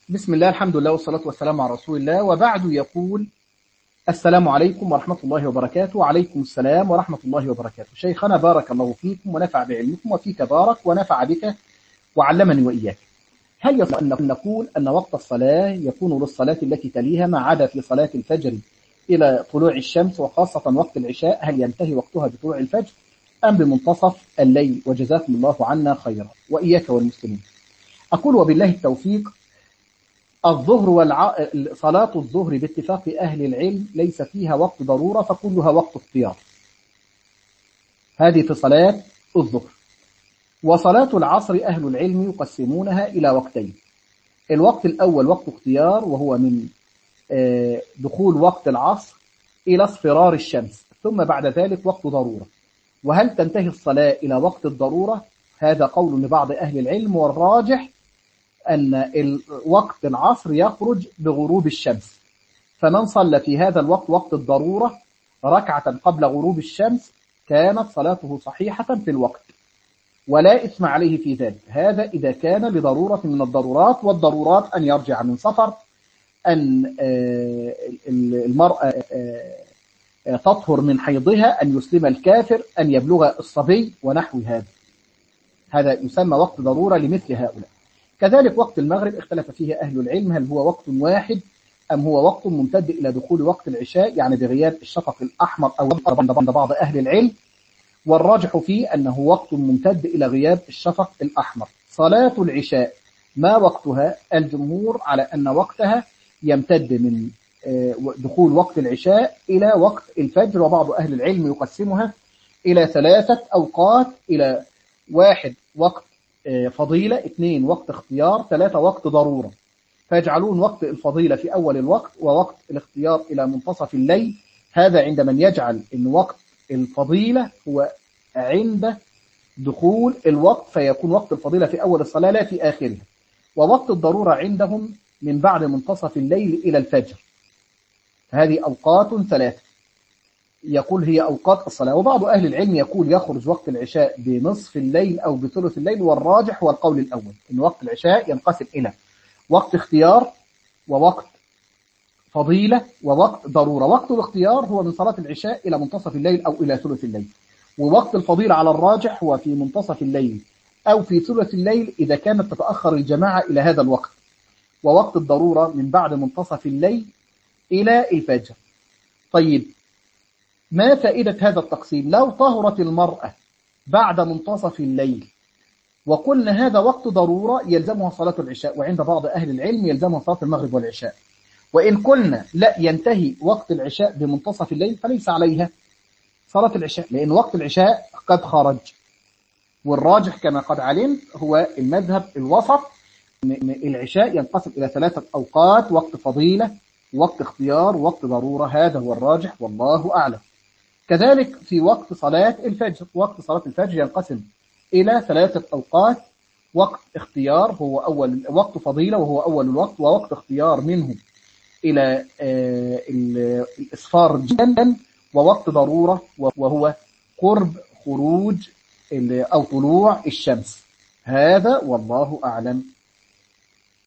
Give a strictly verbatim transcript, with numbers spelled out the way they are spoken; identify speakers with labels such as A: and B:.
A: بسم الله، الحمد لله، والصلاة والسلام على رسول الله، وبعد. يقول: السلام عليكم ورحمة الله وبركاته. وعليكم السلام ورحمة الله وبركاته. شيخنا بارك الله فيكم ونفع بعلمكم، وفيك بارك ونفع بك وعلمني وإياك. هل يصح أن نقول أن وقت الصلاة يكون للصلاة التي تليها ما عدا في صلاة الفجر إلى طلوع الشمس، وخاصة وقت العشاء هل ينتهي وقتها بطلوع الفجر أم بمنتصف الليل؟ وجزاكم الله عنا خيرا وإياك والمسلمين. أقول وبالله التوفيق. الظهر والع... صلاة الظهر باتفاق أهل العلم ليس فيها وقت ضرورة، فكلها وقت اختيار. هذه في صلاة الظهر. وصلاة العصر أهل العلم يقسمونها إلى وقتين. الوقت الأول وقت اختيار، وهو من دخول وقت العصر إلى اصفرار الشمس، ثم بعد ذلك وقت ضرورة. وهل تنتهي الصلاة إلى وقت الضرورة؟ هذا قول لبعض أهل العلم، والراجح أن وقت العصر يخرج بغروب الشمس، فمن صلى في هذا الوقت وقت الضرورة ركعة قبل غروب الشمس كانت صلاته صحيحة في الوقت ولا إثم عليه في ذلك. هذا إذا كان لضرورة من الضرورات، والضرورات أن يرجع من سفر، أن المرأة تطهر من حيضها، أن يسلم الكافر، أن يبلغ الصبي ونحو هذا. هذا يسمى وقت ضرورة لمثل هؤلاء. كذلك وقت المغرب اختلف فيه أهل العلم، هل هو وقت واحد أم هو وقت ممتد إلى دخول وقت العشاء، يعني بغياب الشفق الأحمر أو عند بعض أهل العلم، والراجح فيه أنه وقت ممتد إلى غياب الشفق الأحمر. صلاة العشاء ما وقتها؟ الجمهور على أن وقتها يمتد من دخول وقت العشاء إلى وقت الفجر، وبعض أهل العلم يقسمها إلى ثلاثة أوقات: إلى واحد وقت فضيلة، اثنين وقت اختيار، ثلاثة وقت ضرورة. فيجعلون وقت الفضيلة في أول الوقت، ووقت الاختيار إلى منتصف الليل. هذا عند من يجعل أن وقت الفضيلة هو عند دخول الوقت، فيكون وقت الفضيلة في أول الصلاة لا في آخرها. ووقت الضرورة عندهم من بعد منتصف الليل إلى الفجر. هذه أوقات ثلاثة يقول هي أوقات الصلاة. وبعض أهل العلم يقول يخرج وقت العشاء بنصف الليل أو بثلث الليل، والراجح هو القول الأول، إن وقت العشاء ينقسم إلى وقت اختيار ووقت فضيلة ووقت ضرورة. وقت الاختيار هو من صلاة العشاء إلى منتصف الليل أو إلى ثلث الليل، ووقت الفضيلة على الراجح هو في منتصف الليل أو في ثلث الليل إذا كانت تتأخر الجماعة إلى هذا الوقت. ووقت الضرورة من بعد منتصف الليل إلى الفجر. طيب، ما فائدة هذا التقسيم؟ لو طهرت المرأة بعد منتصف الليل وقلنا هذا وقت ضرورة يلزمها صلاة العشاء، وعند بعض أهل العلم يلزمها صلاة المغرب والعشاء. وإن قلنا لا، ينتهي وقت العشاء بمنتصف الليل، فليس عليها صلاة العشاء، لأن وقت العشاء قد خرج. والراجح كما قد علمت هو المذهب الوسط، العشاء ينقسم إلى ثلاثة أوقات: وقت فضيلة، وقت اختيار، وقت ضرورة. هذا هو الراجح والله أعلم. كذلك في وقت صلاة الفجر، وقت صلاة الفجر ينقسم إلى ثلاثة أوقات: وقت اختيار هو أول وقت فضيلة وهو أول الوقت، ووقت اختيار منه إلى الإصفار جدا، ووقت ضرورة وهو قرب خروج أو طلوع الشمس. هذا والله أعلم.